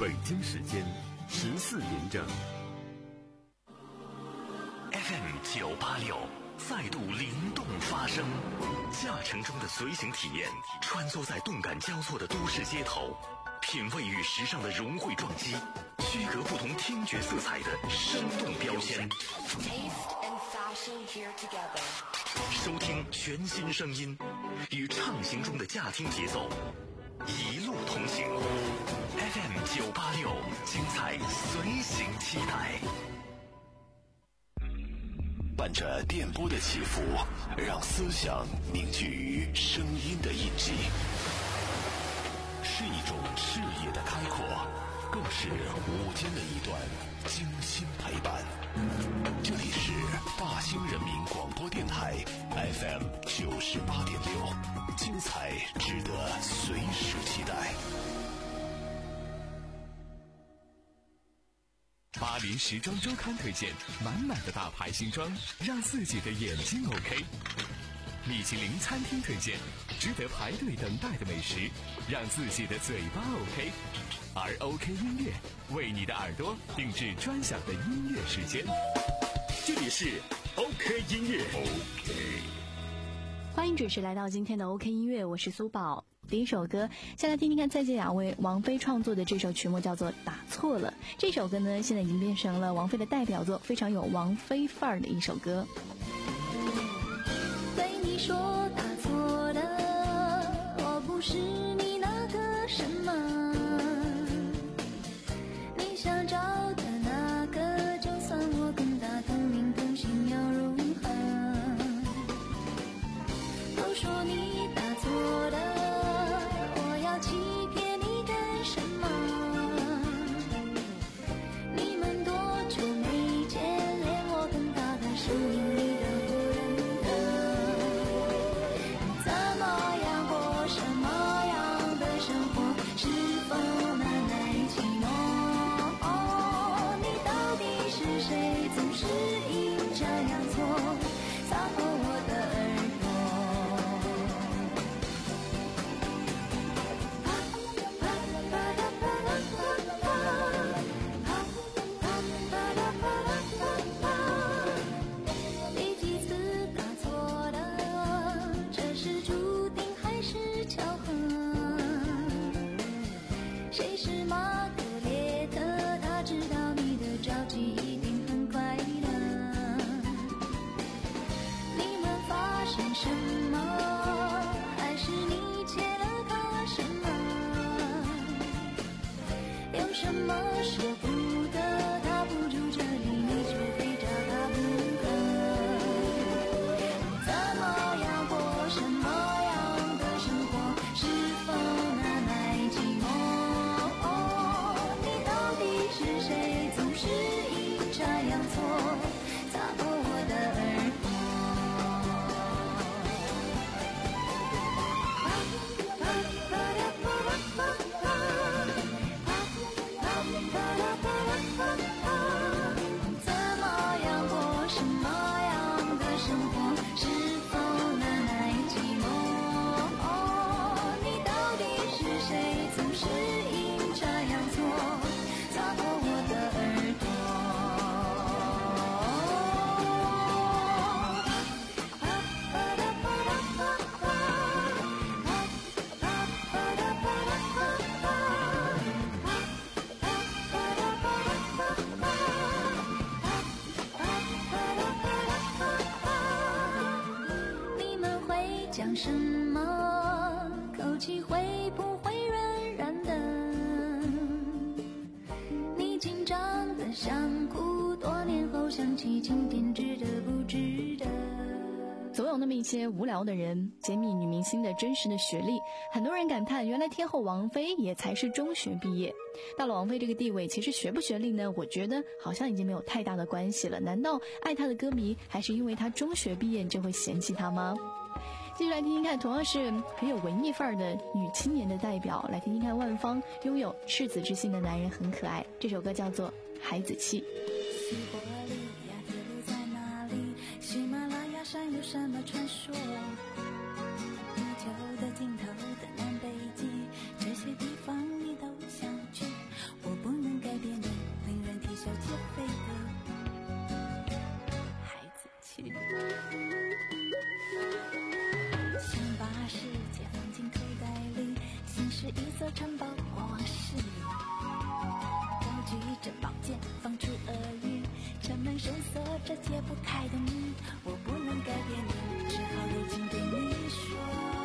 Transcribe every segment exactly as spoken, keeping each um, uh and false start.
北京时间十四点整。 F M 九八六再度灵动发声，驾乘中的随行体验，穿梭在动感交错的都市街头，品味与时尚的融汇撞击，区隔不同听觉色彩的生动标签。收听全新声音，与畅行中的驾听节奏，一路同行。F M 九八六，精彩随行期待。伴着电波的起伏，让思想凝聚于声音的印记，是一种视野的开阔，更是午间的一段精心陪伴。这里是大兴人民广播电台 F M 九十八点六，精彩值得随时期待。 巴黎时装周刊推荐满满的大牌新装，让自己的眼睛 OK。米其林餐厅推荐值得排队等待的美食，让自己的嘴巴 OK。而 OK 音乐为你的耳朵定制专享的音乐时间。这里是 OK 音乐 OK。 欢迎准时来到今天的 OK 音乐，我是苏宝。第一首歌，先来听听看蔡健雅为王菲创作的这首曲目，叫做《打错了》。这首歌呢，现在已经变成了王菲的代表作，非常有王菲范儿的一首歌。 对你说打错了，我不是你那个什么，你想找的那个，就算我跟他同名同姓又如何？都说你打错了，我要欺骗你干什么？你们多久没见，连我跟他的声音你都不认得。怎么样过什么样的生活，是否难耐寂寞？哦，你到底是谁，总是阴差阳错擦破我的耳朵。第几次打错了，这是注定还是巧合？谁是玛格列特，他知道你的着急一定很快乐。你们发生什么，还是你欠了他什么？有什么舍不得，他不住这里，你就非找他不可。怎么样过什么样的生活，是否难耐寂寞？哦，你到底是谁，总是阴差阳错擦破我的耳朵。怎么样过什么样的生活，是否难耐寂寞？哦，你到底是谁，总是阴差阳错擦破我的耳朵。你们会讲什么？口气会不会软软的？你紧张的想哭，多年后想起今天值得不值得？ 总有那么一些无聊的人揭秘女明星的真实的学历，很多人感叹原来天后王菲也才是中学毕业。到了王菲这个地位，其实学不学历呢，我觉得好像已经没有太大的关系了。难道爱她的歌迷还是因为她中学毕业就会嫌弃她吗？继续来听听看，同样是很有文艺范儿的女青年的代表，来听听看万芳拥有赤子之心的男人很可爱，这首歌叫做《孩子气》。 西伯利亚铁路在哪里？喜马拉雅山有什么传说？地球的尽头的南北极，这些地方你都想去。我城堡或往事里，高举着宝剑放出耳语，城门深锁着解不开的谜，我不能改变你，只好如今对你说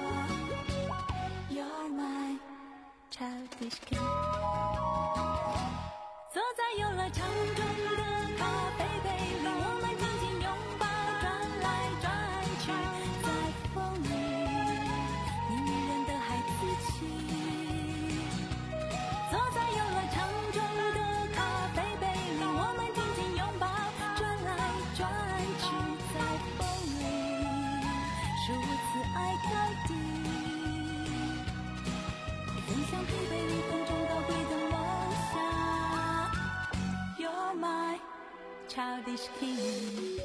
You're my childish king。 坐在游乐场中的咖啡杯里，我们紧紧拥抱，转来转去，在风里你迷人的孩子气。坐在游乐场中的咖啡杯里，我们紧紧拥抱，转来转去，在风里如此爱到底，分享疲惫里分钟高贵的梦想。You're my childish king。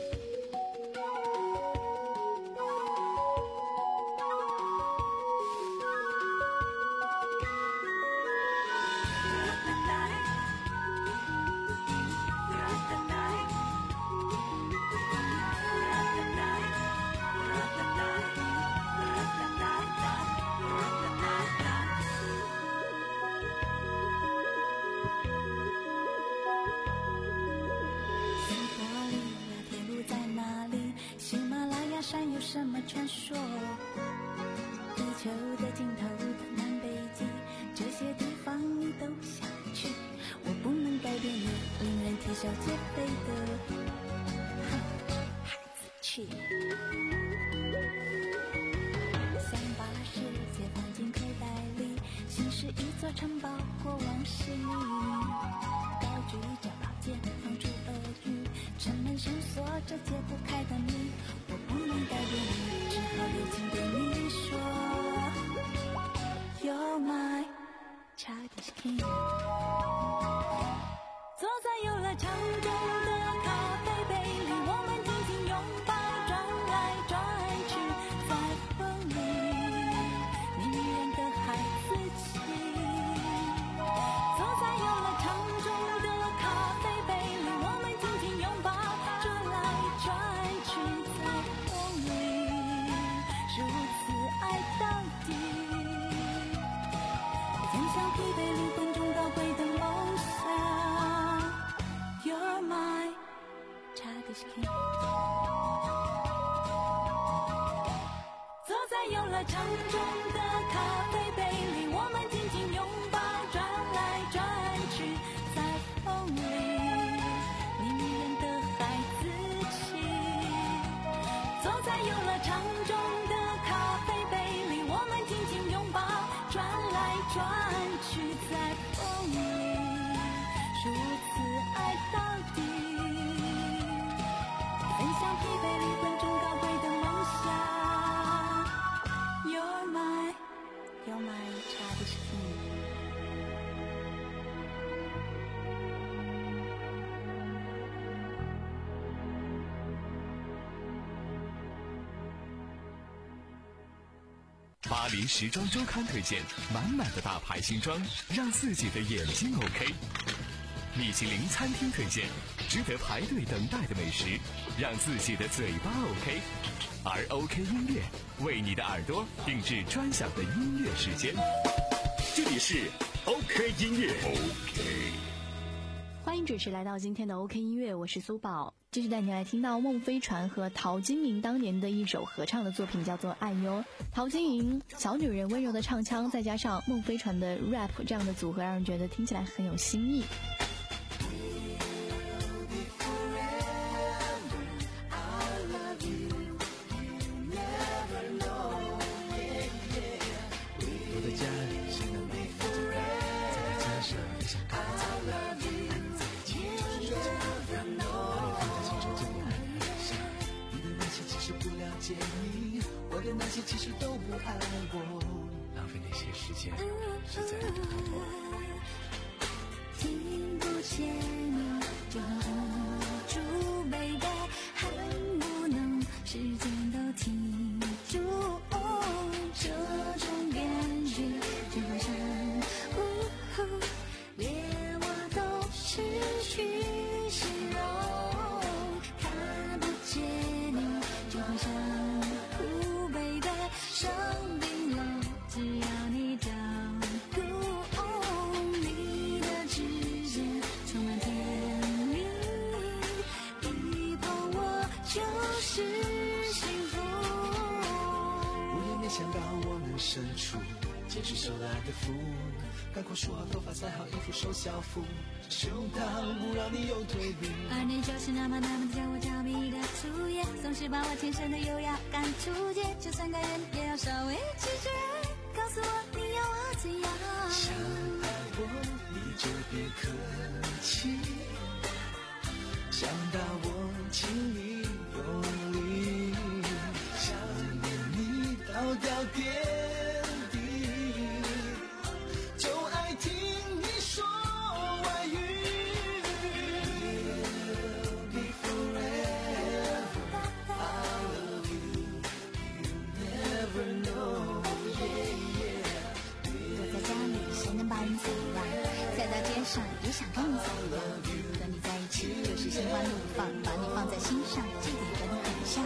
山有什么传说？地球的尽头的南北极，这些地方你都想去，我不能改变你令人啼笑皆非的孩子气。想把世界放进口袋里，心是一座城堡或往事里，高举着宝剑放出耳语，城门深锁着解不开的谜，我不能改变你，只好如今对你说 You're my childish king。 坐在游乐场中的咖啡杯里，我们紧紧拥抱，转来转去，在风里你迷人的孩子气。坐在游乐场中的咖啡杯里，我们紧紧拥抱，转来转去，在风里如此爱到底，分享疲惫灵魂中高贵的梦想。You're my childish king。 坐在游乐场中的咖啡杯里，我们紧紧拥抱，转来转去，在风里你迷人的孩子气。坐在游乐场中的咖啡杯里，我们紧紧拥抱，转来转去，在风里如此爱到底，分享疲惫灵魂中高贵的梦想。You're my, you're my childish king。 巴黎时装周刊推荐满满的大牌新装，让自己的眼睛 OK。米其林餐厅推荐值得排队等待的美食，让自己的嘴巴 OK。而 OK 音乐为你的耳朵定制专享的音乐时间。 这里是 OK 音乐 OK。 欢迎准时来到今天的 OK 音乐，我是苏宝。继续带你来听到孟非传和陶晶莹当年的一首合唱的作品，叫做《爱哟》。陶晶莹小女人温柔的唱腔，再加上孟非传的 rap， 这样的组合让人觉得听起来很有新意。 我的那些其实都不爱我， 浪费那些时间是在听不见你就无助 baby， 恨不能时间都停住，哦，这种感觉就好像呜呼连我都失去形容，看不见你就好像生病了，只要你照顾。 深处，坚持手来的福，赶快梳好头发，塞好衣服，收校服，胸膛不让你有退路。 而你就是那么那么的叫我着迷的初夜，总是把我天生的优雅赶出界，就算该人也要稍微拒绝，告诉我你要我怎样。 想爱我你就别客气，想到我请你用力，想念你刀雕点滴，就爱听你说外语。We'll be forever, I love you, you never know, yeah, yeah. 我在家里谁能把你怎样？在大街上也想跟你怎样？和你在一起就是心花怒放，把你放在心上，这点和你很像。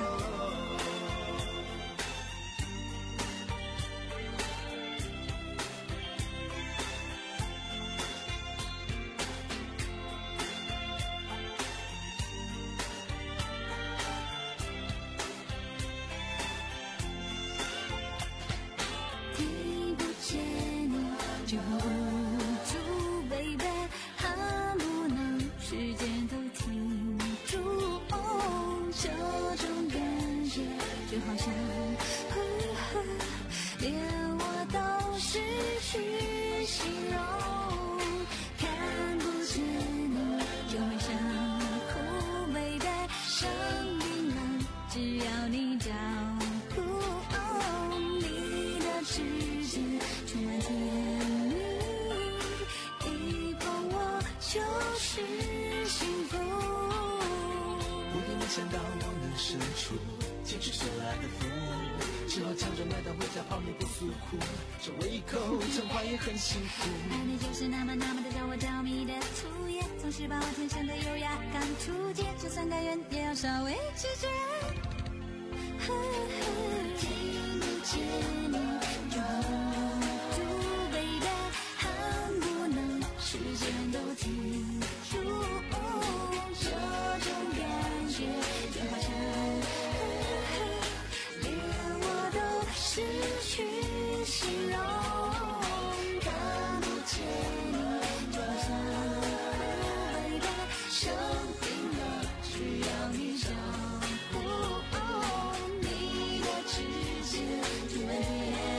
听不见你就无助 baby， 恨不能时间都停住，哦，这种感觉就好像呵呵连我都失去形容，看不见你就会想哭 baby， 生病了只要你照顾，哦，你的指尖充满甜蜜，一碰我就是幸福。 不愿没想到我能伸出坚持手来的服务，只好抢着买单回家泡面不诉苦，这胃口真话也很辛苦。 而你就是那么那么的让我着迷的初夜，总是把我天生的优雅赶出界，就算该人也要稍微拒绝。呵呵听不见你就无助 baby， 恨不能时间都停住，哦，这种感觉就好像呵呵连我都失去形容，看不见你就好像哭 baby， 生病了只要你照顾，哦，你的指尖充满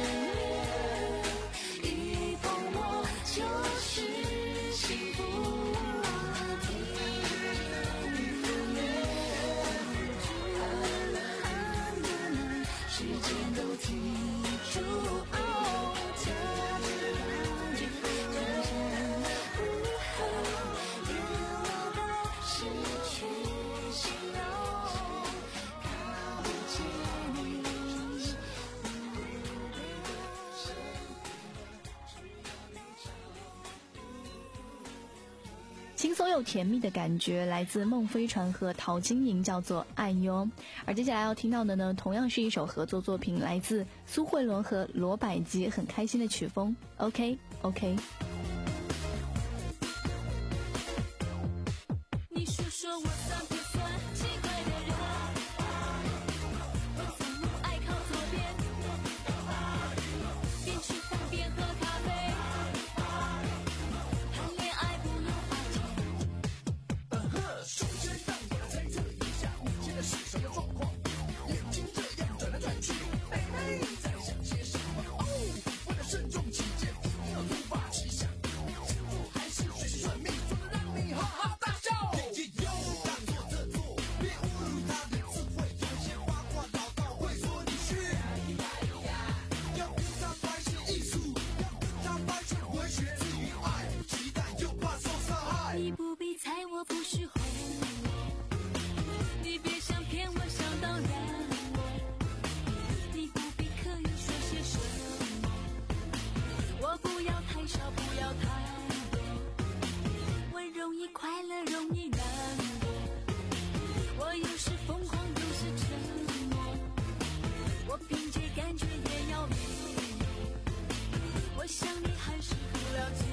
甜蜜，一碰我就是幸福。时间都停住，哦，这种感觉就好像连我都失去形容，看不见你。 轻松又甜蜜的感觉来自孟非传和陶晶莹，叫做爱哟。而接下来要听到的呢，同样是一首合作作品，来自苏慧伦和罗百吉，很开心的曲风 OK OK。 你说说我算不算奇怪的人？我从不爱靠左边，边吃饭边喝咖啡，谈恋爱不用花钱。 首先让我来猜测一下，你现在是什么状况？眼睛这样转来转去，妹妹在想些什么？哦，为了慎重起见，一定要突发奇想，幸福还是学习算命，做的让你哈哈大笑。勇敢做这做，别侮辱他的智慧，有些八卦老道会说你虚。要跟他拍是艺术，要跟他拍是文学，至于爱，期待又怕受伤害。 你不必猜我不是坏人，你别想骗我想当然，你不必刻意说些什么，我不要太少不要太多，我容易快乐容易难过，我有时疯狂有时沉默，我凭借感觉也要理我，我想你还是不了解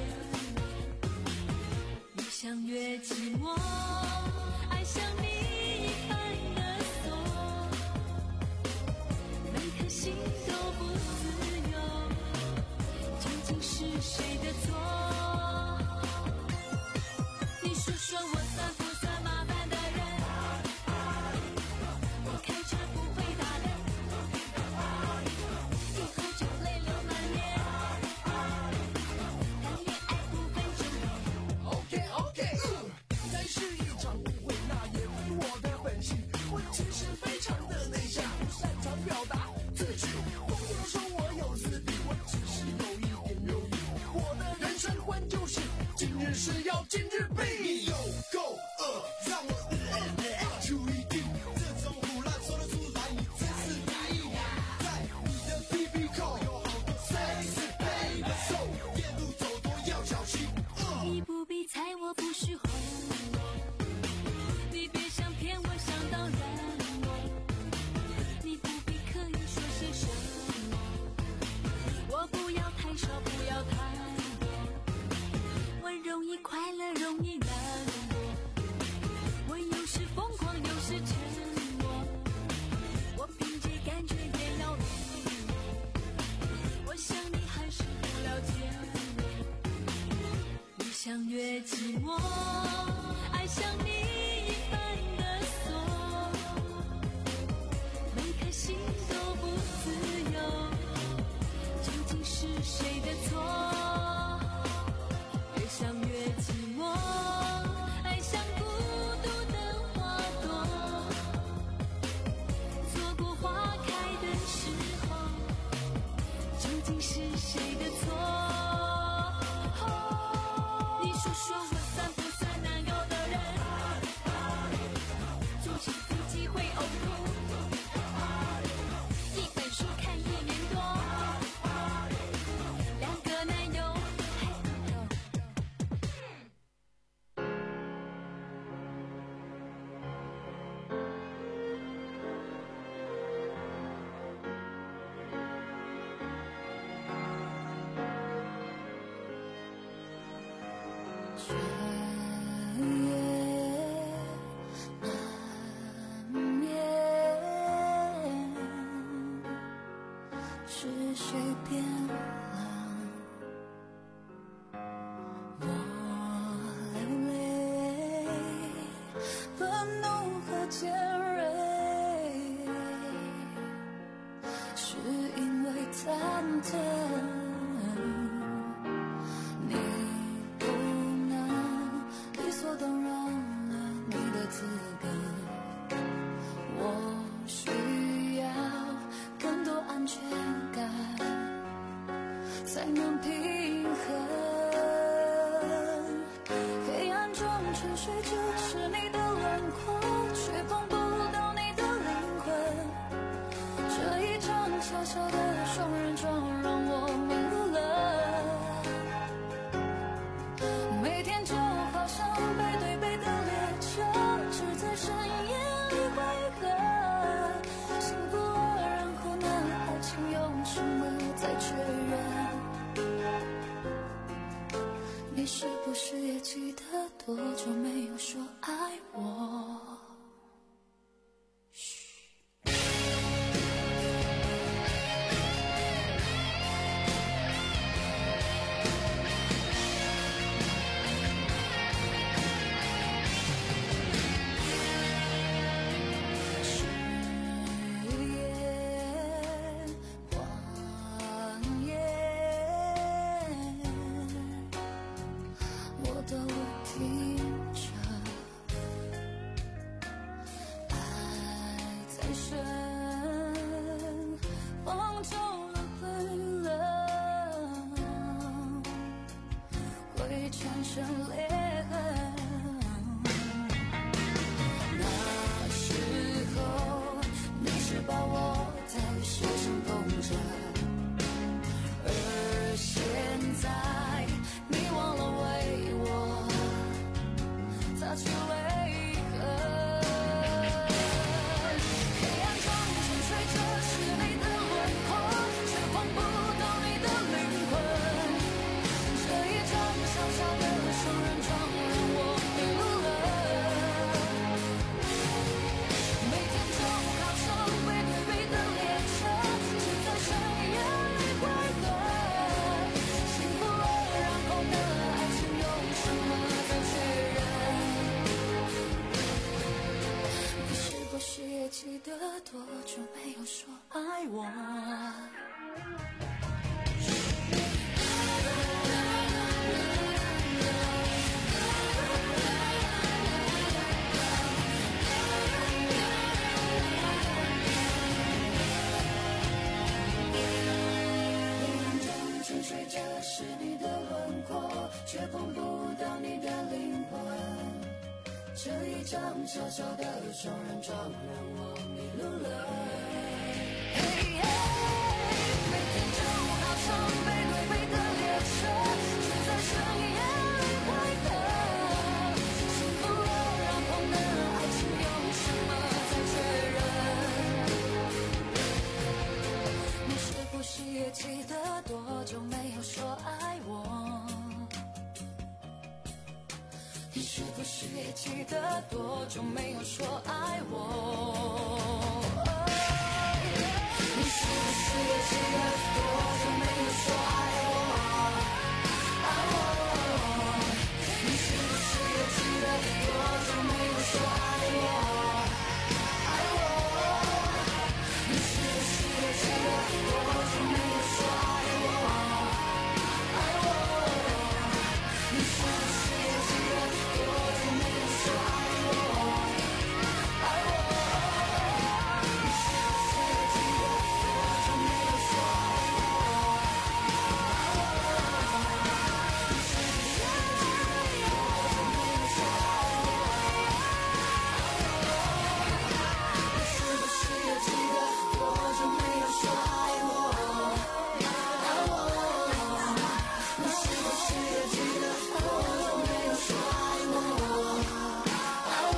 我，越想越寂寞，爱上你一般的锁，每颗心都不自由， 事事要今日毕。你有够恶，让我注意定，这种胡乱说得出来，你真是第一。在你的 B B 扣有好多 sexy baby， so 夜路走多要小心。 你不必猜我不是红，你别想骗我想当然我，你不必刻意说些什么，我不要太少不要太多，我容易快乐容易难过，我有时疯狂有时沉默，我凭借感觉也要懂我，我想你还是不了解我，越想越寂寞，爱上你一般的锁，每颗心都不自由，究竟是谁的错？越想越寂寞，爱像孤独的花朵，错过花开的时候，究竟是谁的错？你说说我算不算难搞的人？做起自己会呕吐，一本书看一年多，两个男友还不够。却也难免是谁变了，我流泪，愤怒和尖锐，是因为忐忑。你不能理所当然了你的资格，我需要更多安全感才能平衡。黑暗中沉睡着是你的轮廓，却碰不到你的灵魂。这一场小小的双人床让我迷路了，每天就好像背对背的列车，只在深夜里汇合。幸福了，然后呢？爱情用什么再确认？你是不是也记得多久没有说爱我？产生裂痕，那时候你是把我在手上捧着，而现在你忘了为我擦去泪痕。黑暗中沉睡着是你的轮廓，却碰不到你的灵魂。这一场小小的双人床让我迷路了，每天就好像背对背的列车，只在深夜里汇合。幸福了，然后呢？爱情用什么再确认？你是不是也记得多久没有说爱我？黑暗中沉睡着是你的轮廓，却碰不到你这一张小小的双人床让我迷路了。嘿嘿，每天就好像背对背的列车，却在深夜里开合。幸福了，然后呢？爱情用什么再确认？你是不是也记得多久没有说爱我？你是不是也记得多久没有说爱我？你是不是也记得多久没有说爱我？爱我？你是不是也记得多久没有说爱我？爱我？你是不是也记得多久没有说爱我？爱我？你是不是也记得多久没有说爱我？爱我？你是不是也记得多久没有说爱我？爱我？你是不是也记得多久没有说爱我？你是不是也记得多久没有说爱我？爱我？你是不是也记得多久没有说爱我？爱我？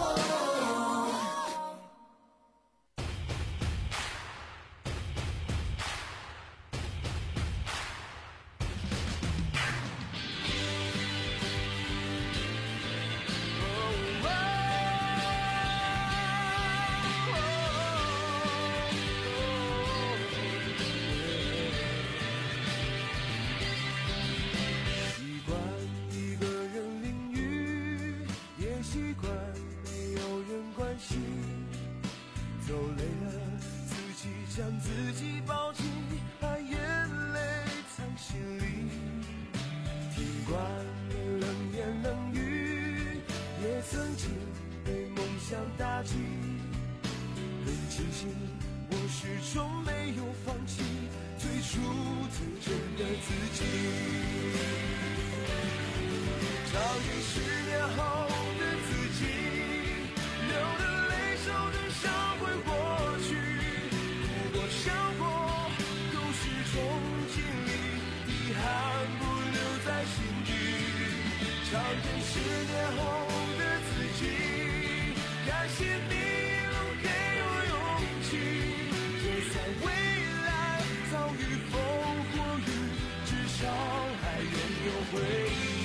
习惯一个人淋雨，也习惯没有人关心。走累了，自己将自己抱紧，把眼泪藏心里。听惯了冷言冷语，也曾经被梦想打击。很庆幸，我始终没有放弃最初最真的自己。找寻十年后的自己，流的泪手中烧回过去，哭过笑过都是种经历，遗憾不留在心底。找寻十年后的自己，感谢你能给我勇气，就算未来遭遇风或雨，至少还拥有回忆。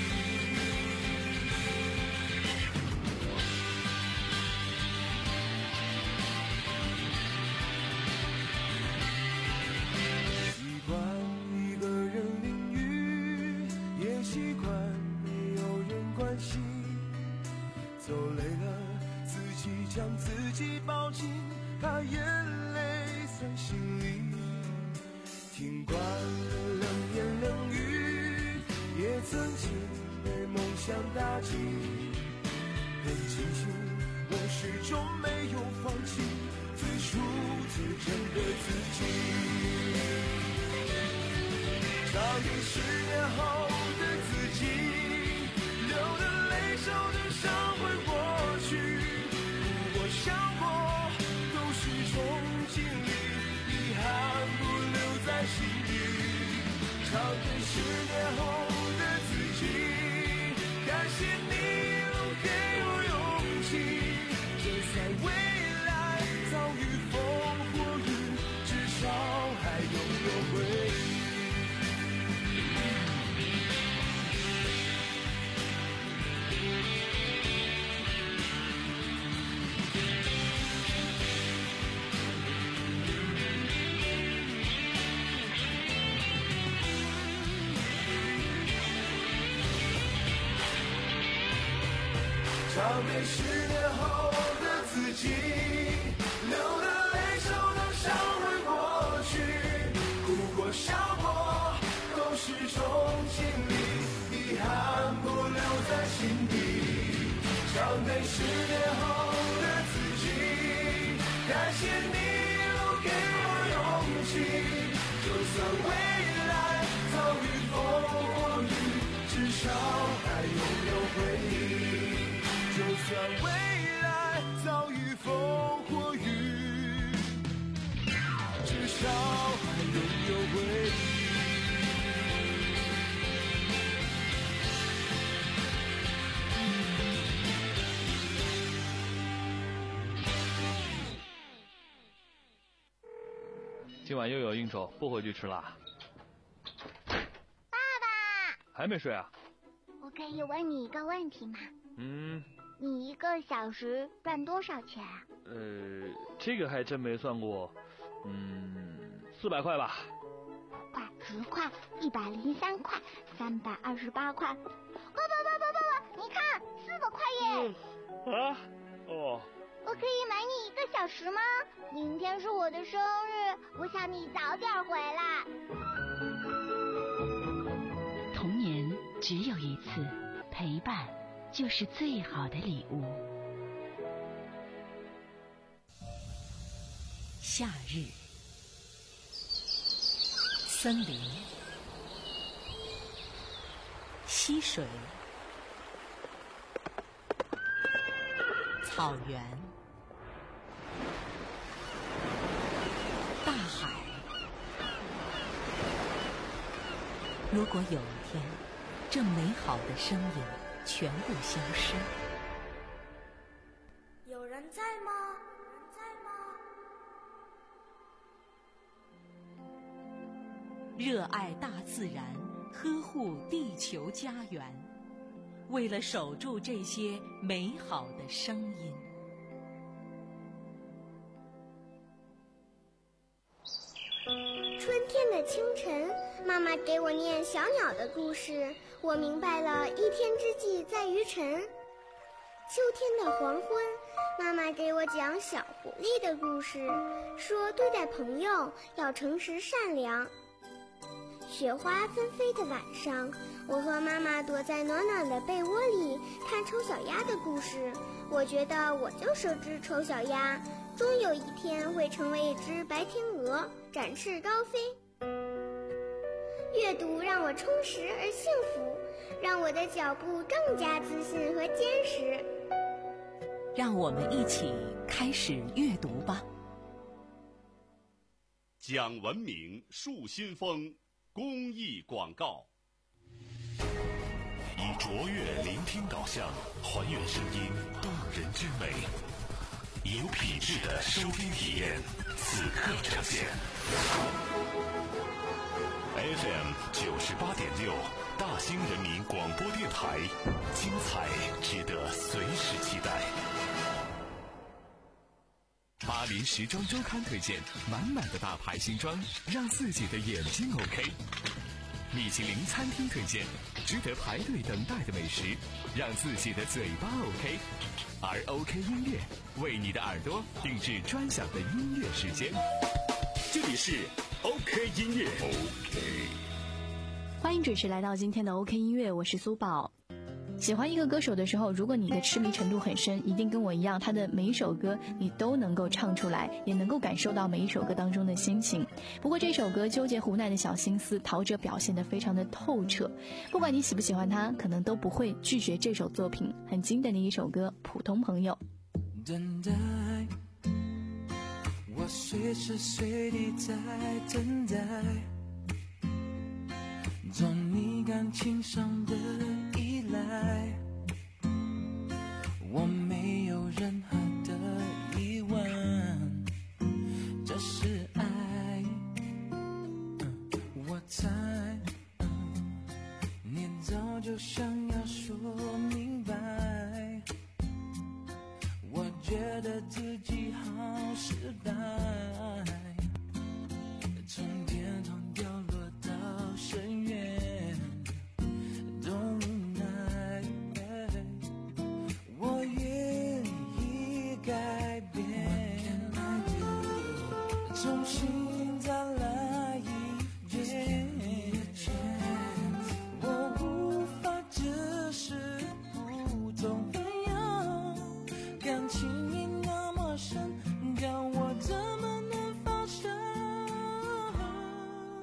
习惯一个人淋雨，也习惯没有人关心。走累了，自己将自己抱紧，把眼泪藏心里。听惯了冷言冷语，也曾经被梦想打击。很庆幸，我始终没有放弃最初最真的自己。找寻十年后的自己，流的泪手中烧回过去，哭过笑过都是种经历，遗憾不留在心底。找寻十年后的自己，感谢你能给我勇气，就算未来遭遇风或雨，至少还拥有回忆。找遍十年后的自己，流的泪手中烧回过去，哭过笑过都是种经历，遗憾不留在心底。找遍十年后的自己，感谢你能给我勇气，就算未来遭遇风或雨，至少还拥有回忆。就算未今晚又有应酬，不回去吃啦。 爸爸， 还没睡啊？ 我可以问你一个问题吗？ 嗯。 你一个小时赚多少钱啊？ 呃，这个还真没算过。嗯，四百块吧。 块、十块、一百零三块、三百二十八块。不不不不不不，你看，四百块耶！ 嗯、啊？哦。 我可以买你一个小时吗？明天是我的生日，我想你早点回来。 童年只有一次，陪伴就是最好的礼物。夏日，森林，溪水，草原，大海。如果有一天，这美好的声音全部消失， 有人在吗？有人在吗？ 热爱大自然，呵护地球家园，为了守住这些美好的声音。 春天的清晨，妈妈给我念小鸟的故事，我明白了一天之计在于晨。秋天的黄昏，妈妈给我讲小狐狸的故事，说对待朋友要诚实善良。雪花纷飞的晚上，我和妈妈躲在暖暖的被窝里看丑小鸭的故事，我觉得我就是只丑小鸭，终有一天会成为一只白天鹅，展翅高飞。阅读让我充实而幸福，让我的脚步更加自信和坚实。 让我们一起开始阅读吧。 讲文明树新风公益广告。 以卓越聆听导向，还原声音动人之美，以有品质的收听体验，此刻呈现。F M 九十八点六，大兴人民广播电台，精彩值得随时期待。 巴黎时装周刊推荐，满满的大牌新装，让自己的眼睛 OK。米其林餐厅推荐，值得排队等待的美食，让自己的嘴巴 OK。而 OK 音乐为你的耳朵定制专享的音乐时间。 这里是 OK 音乐 OK。 欢迎准时来到今天的 OK 音乐，我是苏宝。喜欢一个歌手的时候，如果你的痴迷程度很深，一定跟我一样，他的每一首歌你都能够唱出来，也能够感受到每一首歌当中的心情。不过这首歌纠结无奈的小心思，陶喆表现得非常的透彻。不管你喜不喜欢他，可能都不会拒绝这首作品，很经典的一首歌《普通朋友》。 等待，我随时随地在等待，做你感情上的依赖，我没有任何的疑问，这是爱。我猜你早就想要说明白，我觉得自己好失败，从天堂掉落到深渊都无奈，我愿意改变，重新再来一遍，我无法只是普通朋友，感情那么深，叫我怎么能放手。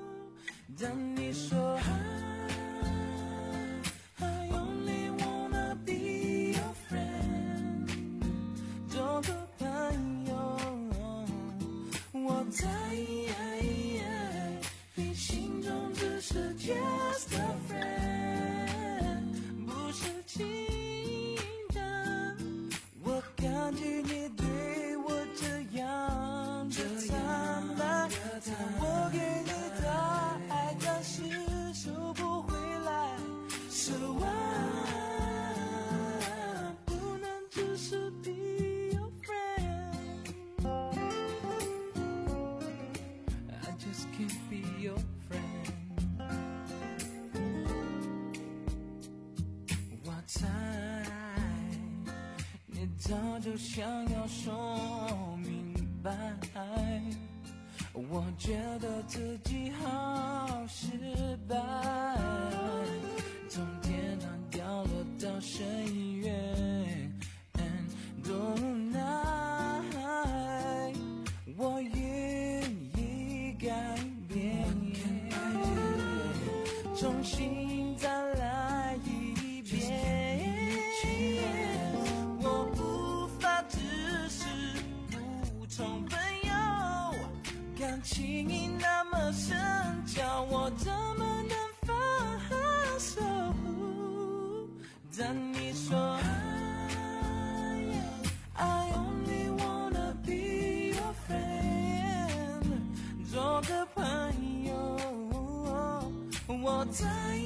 早就想要说明白，我觉得自己好失败，从天堂掉落到深渊，多无奈，我愿意改变，重新再来一遍，我无法只是普通朋友，感情那么深，叫我怎么能放手？但你说I only wanna be your friend， 做个朋友，我在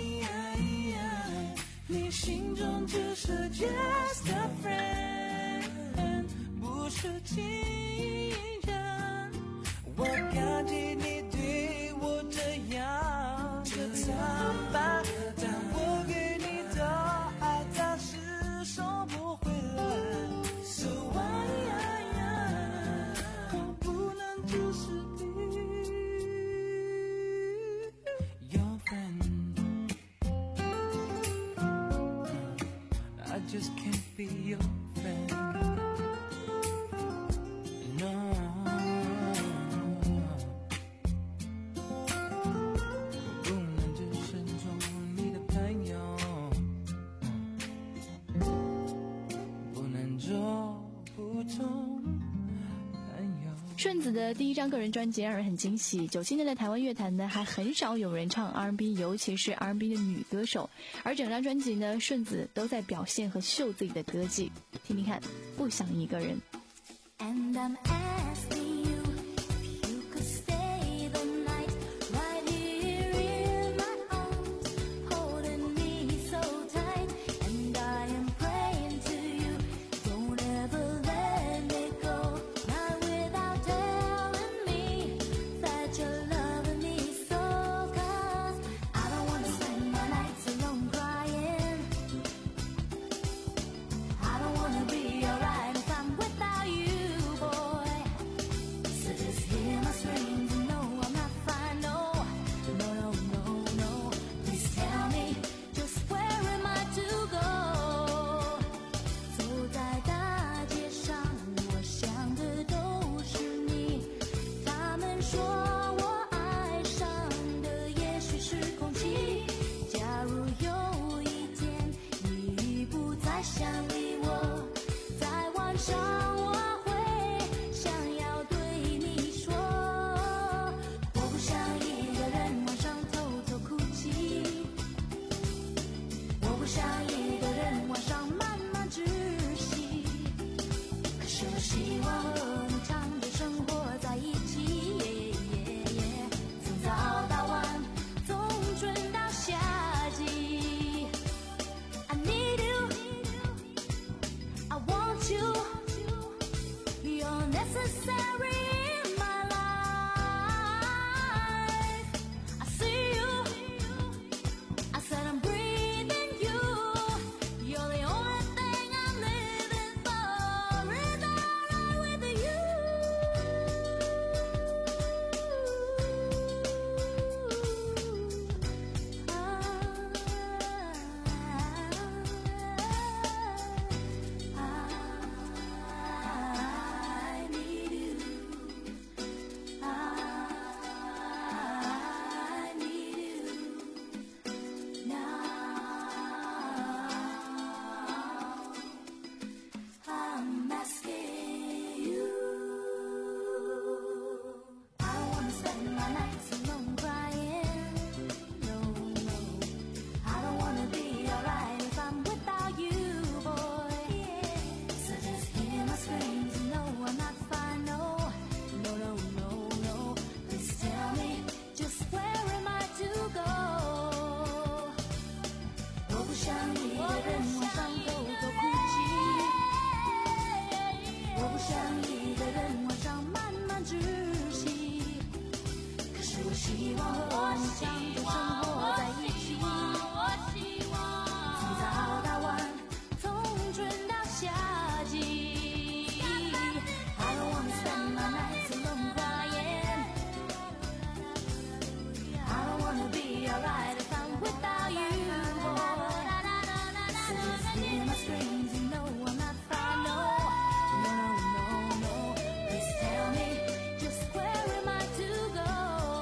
你心中只是 just a friend， 不是情人。我感激你对我这样的坦白，但我给你的爱暂时收不回来。So why我不能只是 be your friend， I just can't be your friend， no， 我不能只是做你的朋友，不能做普通朋友。 顺子的第一张个人专辑让人很惊喜，九七年的台湾乐坛呢还很少有人唱 R and B， 尤其是 R and B 的女歌手，而整张专辑呢顺子都在表现和秀自己的歌技，听听看，不想一个人。 And I'm asking you if you could stay the night right here in my arms, holding me so tight. And I am praying to you, don't ever let me go, not without telling me that you're loving me so. 'Cause I don't wanna spend my nights alone crying, I don't wanna be alright if I'm without you, boy. So just hear my screams and know I'm not fine, no, no, no, no, no. Please tell me, just where am I to go? 走在大街上，我想的都是你。他们说我爱上的也许是空气。假如有一天你不再想理我，在晚上我会想要对你说，我不想一个人晚上偷偷哭泣，我不想一个人晚上慢慢窒息。可是我希望和你长久生活在一起，从早到晚，从春到夏季。I need you, my strings, you know I'm not far, no, no, no, no. Please tell me, just where am I to go?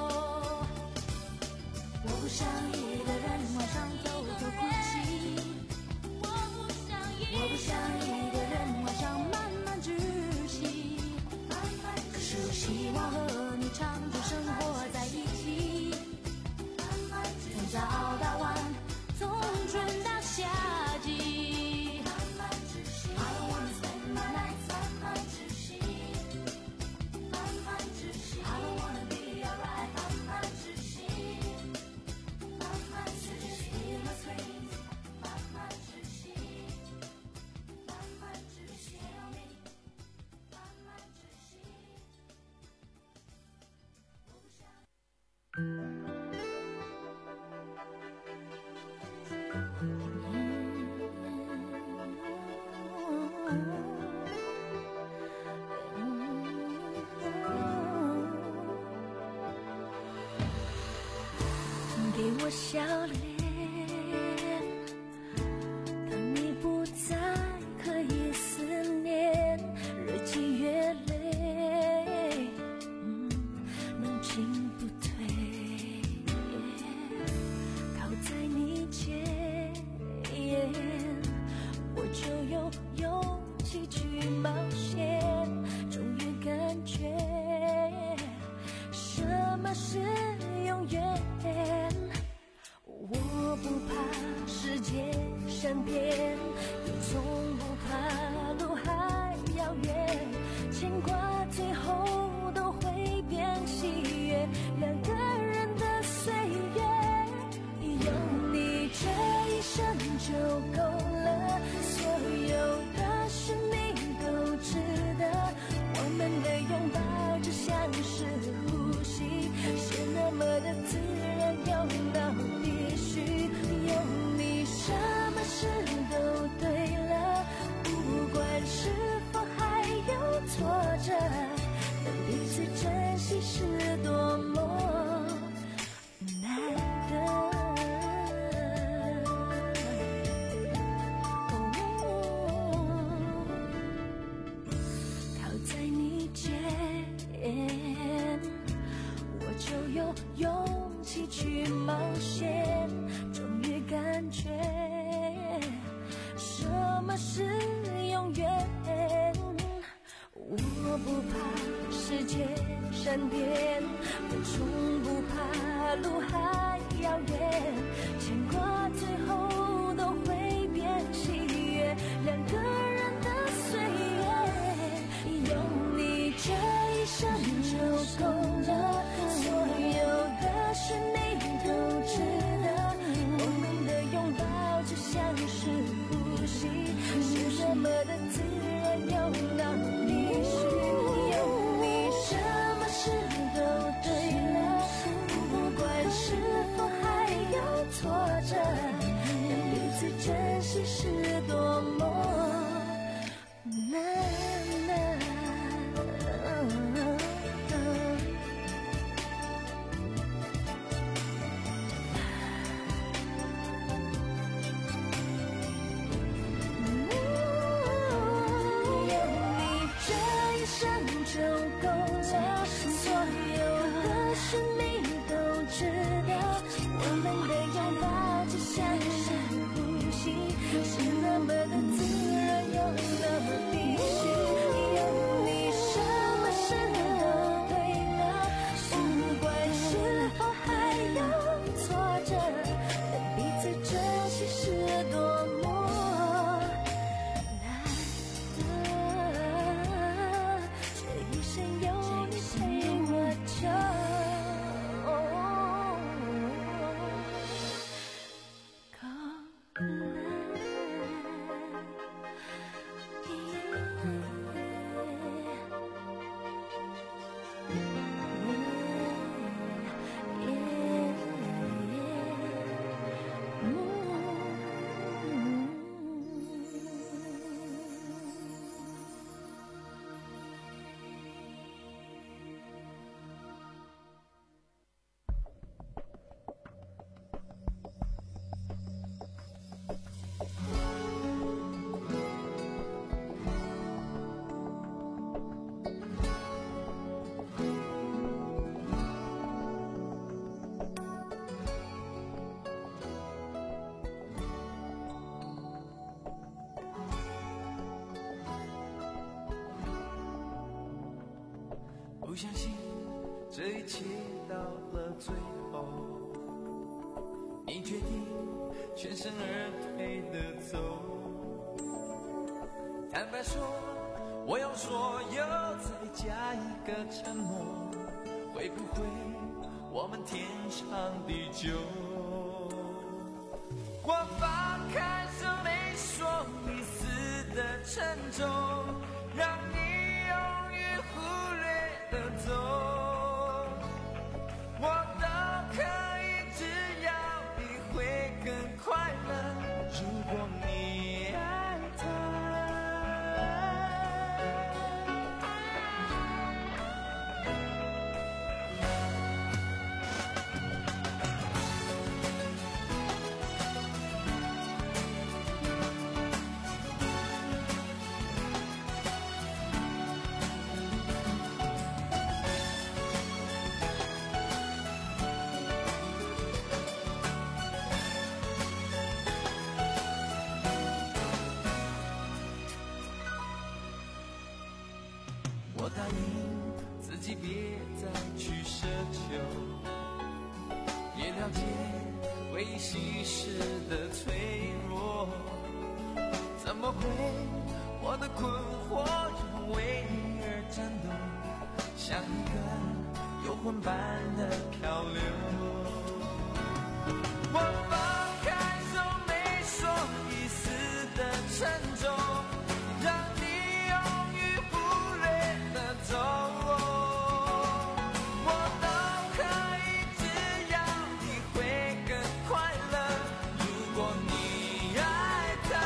我不想一个人晚上偷偷哭泣，我不想一个人晚上慢慢窒息，可是我希望和你长久生活在一起，从早到晚，从春到夏季。I don't wanna spend my nights 慢慢窒息，慢慢窒息。I don't wanna be alright 慢慢窒息，慢慢窒息。Feel my screams 慢慢窒息，慢慢窒息。Tell me 慢慢窒息。我不想。给我笑脸，当你不在，可以思念，日积月累，嗯，能进不退，靠在你肩，我就有勇气去冒险，终于感觉什么是永远。我不怕世界善变，又从不怕路还遥远，牵挂最后都会变喜悦，两个人的岁月，有你这一生就够了，所有的事你都值得，我们的拥抱就像是呼吸，是那么的自然又到必须，有你什么事都对了，不管是否还有挫折，能彼此珍惜是多么难得。靠在你肩，我就有勇气去冒险，终于感觉什么是永远。我不怕世界善变，我从不怕路还遥远，牵挂最后都会变喜悦，两个人的岁月，有你这一生就够了，所有的事你都值得，我们的拥抱就像是呼吸，是那么的自然又到必须，有你什么事都对了，不管是否还有挫折，能彼此珍惜是多么难得。 不相信这一切到了最后，你决定全身而退的走。坦白说，我要说又再加一个承诺，会不会我们天长地久？我放开手，没说一丝的沉重，让你永远忽略的走，我都可以，只要你会更快乐。如果你爱他。我答应自己别再去奢求，也了解回忆稀释的脆弱，怎么会我的困惑仍为你而战斗，像一个游魂般的漂流。我放开手，没说一丝的沉重，让你永远忽略的走，我都可以，只要你会更快乐。如果你爱他，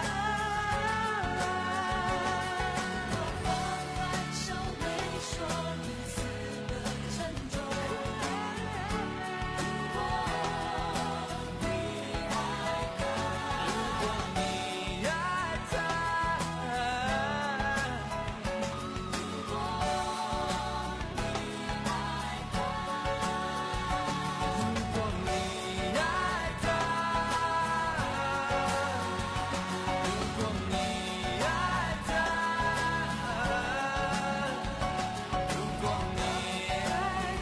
我放开手，没说一丝的沉重。如果你爱他， 如果你爱他， 如果你爱他， 如果你爱他，如果你爱他，如果你爱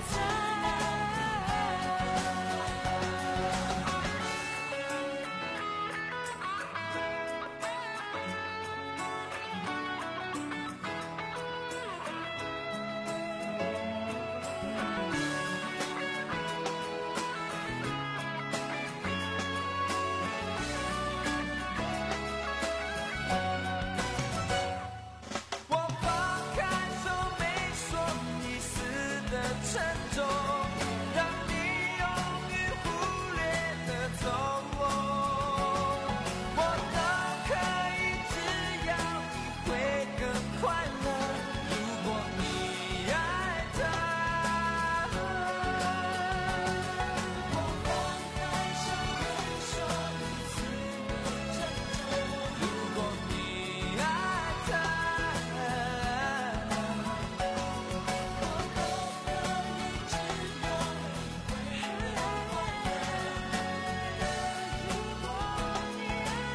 我放开手，没说一丝的沉重，让你永远忽略的走，我都可以，只要你会更快乐。如果你爱他， 我放开手，没说一丝的沉重。 如果你爱他， 我都可以，只要你会更快乐。如果你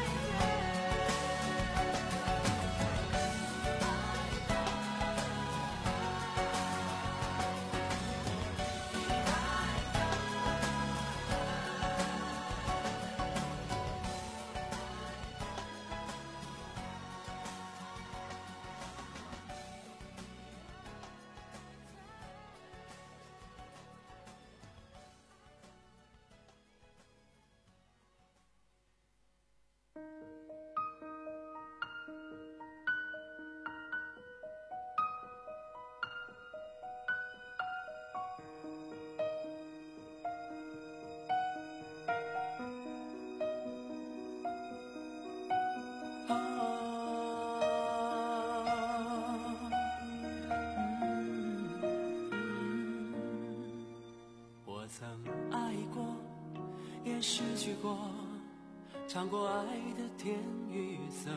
我曾爱过，也失去过，尝过爱的甜与涩，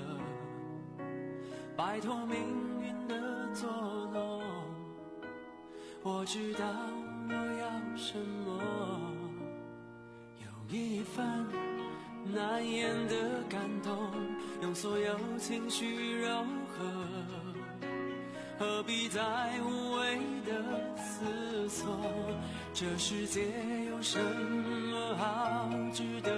摆脱命运的作弄。我知道我要什么，有一份难言的感动，用所有情绪柔和。 何必再无谓的思索，这世界有什么好值得？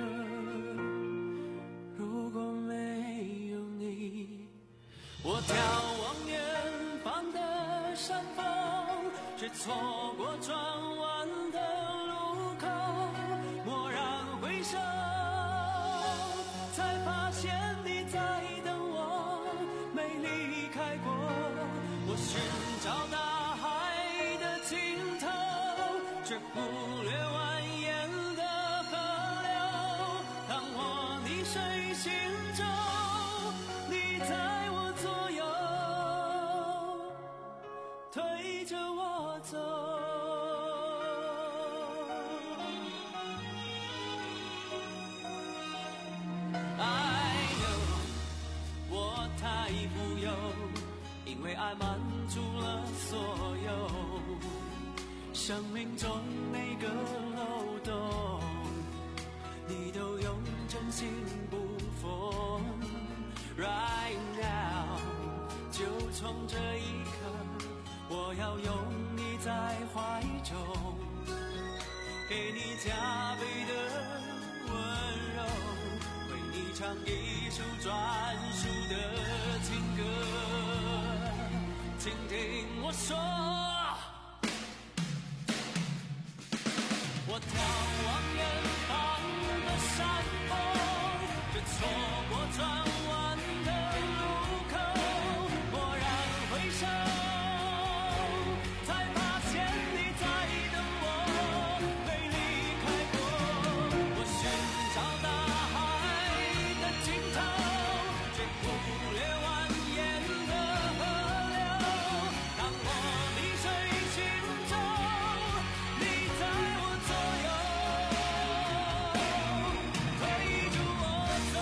如果没有你，我眺望远方的山峰，却错过转弯的路口，蓦然回首，才发现你在等我，没离开过。我寻找大海的尽头，却忽略蜿蜒的河流。当我溺水行舟，你在我左右，推着我走。I know 我太富有，因为爱满足了所有生命中每个漏洞，你都用真心不缝。Right now 就从这一刻，我要拥你在怀中，给你加倍的温柔，为你唱一首专属的情歌。请听我说，我眺望远方的山峰，却错过转弯的路口，蓦然回首，才发现你在等我，没离开过。我寻找大海的尽头，却忽略蜿蜒的河流。当我溺水行舟，你在我左右，推着我走。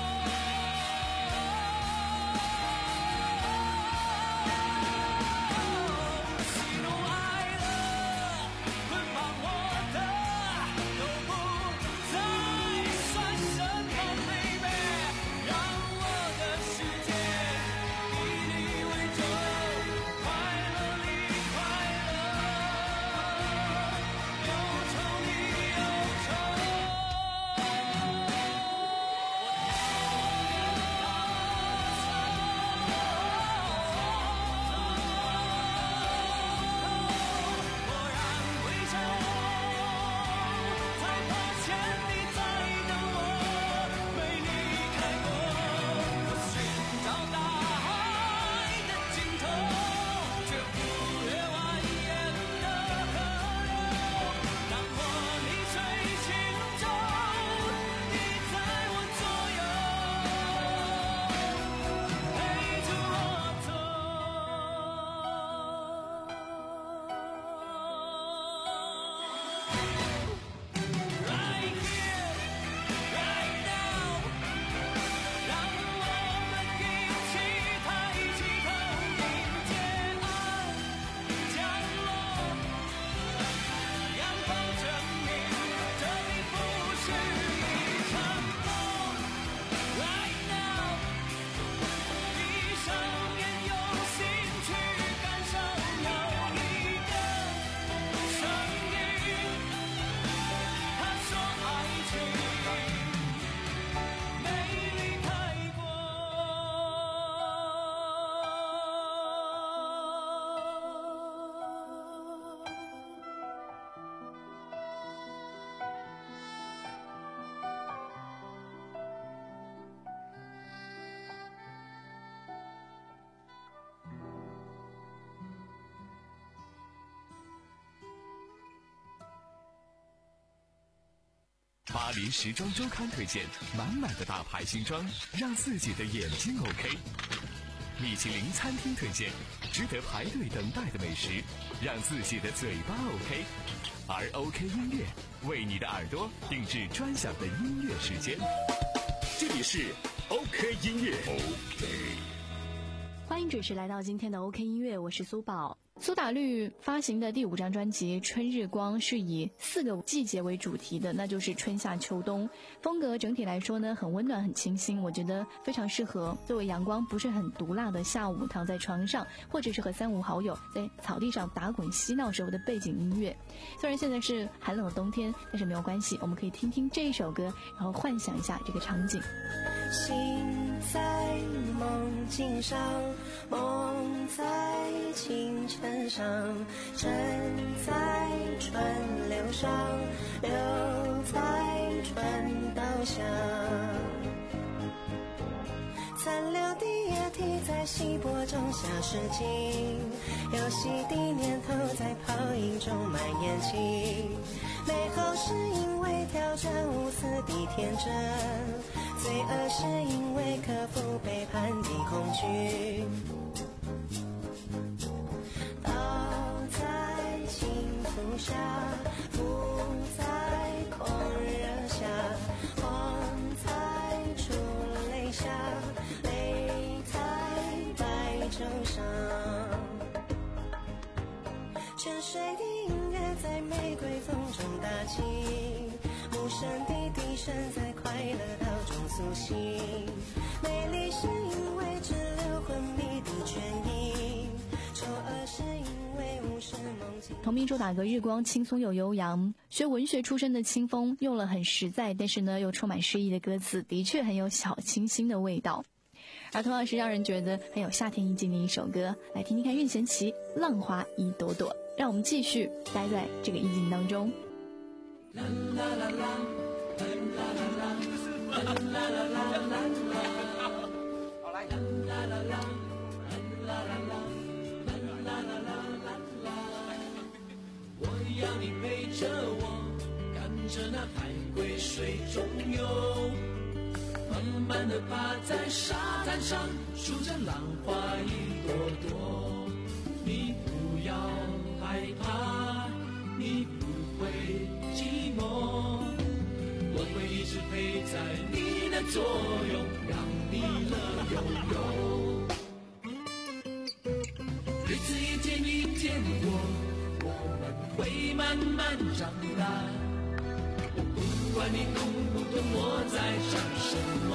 喜怒哀乐捆绑我的，都不再算什么 baby， 让我的世界以你为重，快乐里快乐，忧愁里忧愁。蓦然回首，才发现你在等我，没离开过。我寻找大海的尽头，却忽略蜿蜒的河流。当我溺水行舟，你在我左右，陪着我走。Right here, right now，让我们一起抬起头，迎接爱降落，阳光证明这里不是一场梦。Right now，闭上眼，用心去感受，有一个声音，他说爱情没离开过。 巴黎时装周刊推荐满满的大牌新装，让自己的眼睛 OK。米其林餐厅推荐值得排队等待的美食，让自己的嘴巴 OK。而 OK 音乐为你的耳朵定制专享的音乐时间。 这里是 OK 音乐。OK。 欢迎准时来到今天的 OK 音乐，我是苏宝。苏打绿发行的第五张专辑《春日光》是以四个季节为主题的，那就是春夏秋冬。风格整体来说呢，很温暖很清新，我觉得非常适合作为阳光不是很毒辣的下午躺在床上，或者是和三五好友在草地上打滚嬉闹时候的背景音乐。虽然现在是寒冷的冬天，但是没有关系，我们可以听听这一首歌，然后幻想一下这个场景。 心在梦境上，梦在清晨上，身在川流上，流在川道下。残留的液体在稀薄中消失尽，游戏的念头在泡影中蔓延起。美好是因为挑战无私的天真，罪恶是因为克服背叛的恐惧。倒在幸福下，伏在狂热下，慌在出泪下，泪在白昼上。沉睡的音乐在玫瑰风中打起，无声的笛声在快乐岛中苏醒。美丽是因为只留昏迷的倦意，丑恶是因为无视梦境。 同名主打歌《日光》轻松又悠扬，学文学出身的清风用了很实在，但是呢又充满诗意的歌词，的确很有小清新的味道。而同样是让人觉得很有夏天意境的一首歌，来听听看任贤齐《浪花一朵朵》，让我们继续待在这个意境当中。啦啦啦啦，啦啦啦啦，啦啦啦啦啦啦，好来，啦啦啦啦，啦啦啦啦，啦啦啦啦啦，我要你陪着我，看着那海龟水中游。慢慢地趴在沙滩上，数着浪花一朵朵。你不要害怕，你不会寂寞，我会一直陪在你的左右，让你乐悠悠。日子一天一天过，我们会慢慢长大。不管你懂不懂我在想什么，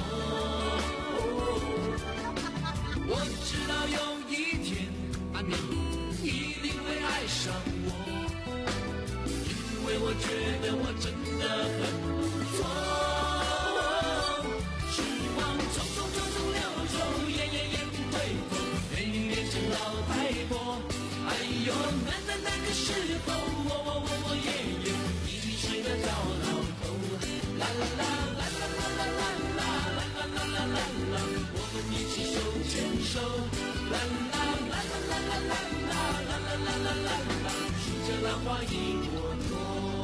哦，我知道有一天啊，你一定会爱上我，因为我觉得我真的很不错。时光匆匆匆匆流走，眼眼也不回头，愿意变成老太婆。哎呦，那那那个时候，我我我我爷爷已经是个糟老头。啦啦啦啦啦啦啦啦啦啦啦啦啦啦，我们一起手牵手。啦啦啦啦啦啦啦啦啦啦啦啦啦啦，数着浪花一朵朵。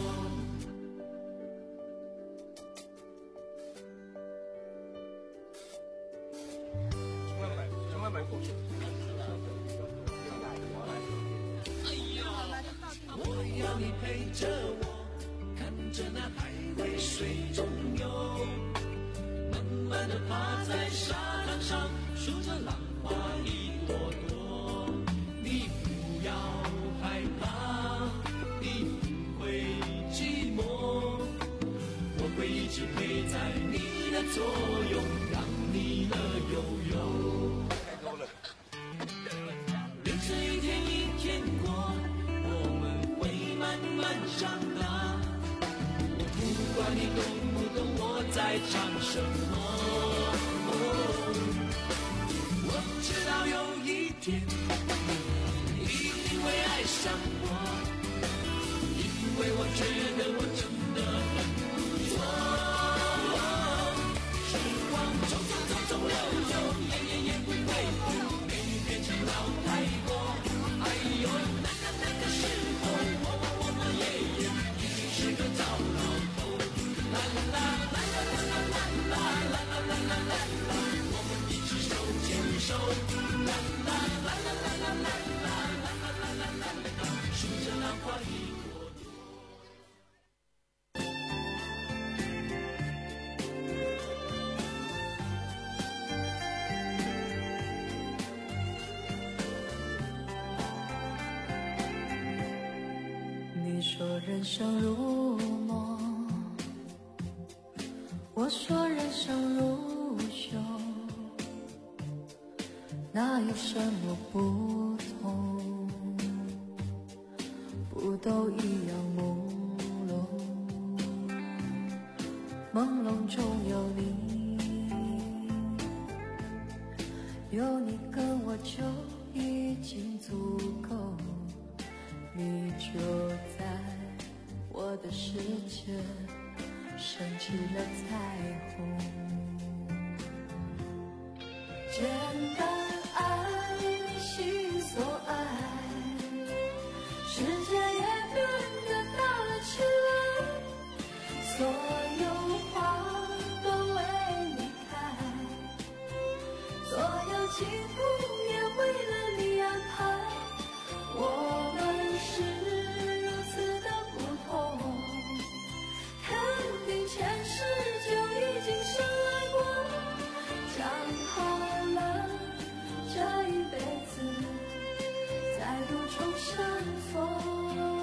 我要你陪着我，看着那海龟水中游，慢慢地趴在沙滩上，数着浪花一朵朵。你不要害怕，你不会寂寞，我会一直陪在你的左右，让你乐悠悠。日子一天一天过，我们会慢慢长大。不管你懂不懂我在唱什么，哦，我知道有一天你一定会爱上我，因为我觉得我真的很不错。时光匆匆匆匆流走，眼眼也不回头，美女变成老太婆。哎呦，那那那个时候，我我我我爷爷已经是个糟老头。啦啦啦啦啦啦啦啦啦啦啦啦啦啦，我们一起手牵手。啦啦啦啦人生如梦，我说人生如秀，那有什么不同？不都一样朦胧，朦胧中有你，有你跟我就已经足够，你就在我的世界升起了彩虹。简单爱你心所爱，世界也变得大了起来，所有花都为你开，所有幸福也为了你安排。我们是如此的不同，肯定前世就已经深爱过，讲好了这一辈子再度重相逢。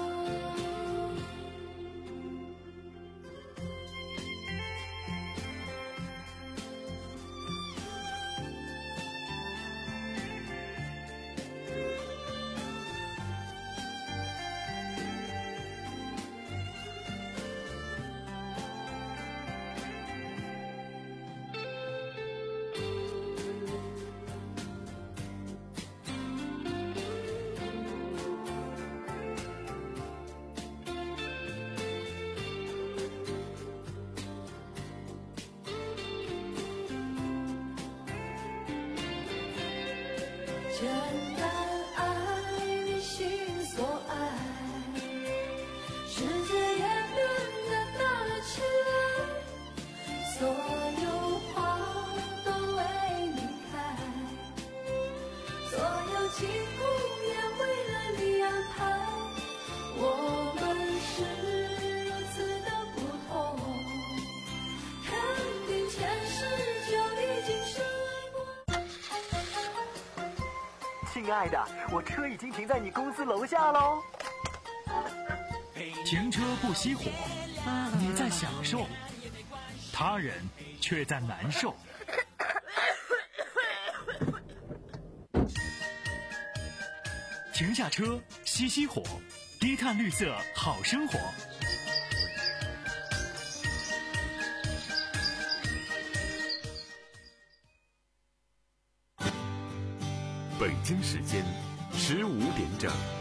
简单爱你心所爱，世界也变得大了起来，所有花都为你开，所有幸福也为了你安排。我们是如此的不同，肯定前世就已经深爱过。 亲爱的，我车已经停在你公司楼下喽。 停车不熄火，你在享受，他人却在难受。停下车，熄熄火，低碳绿色好生活。 北京时间十五点整。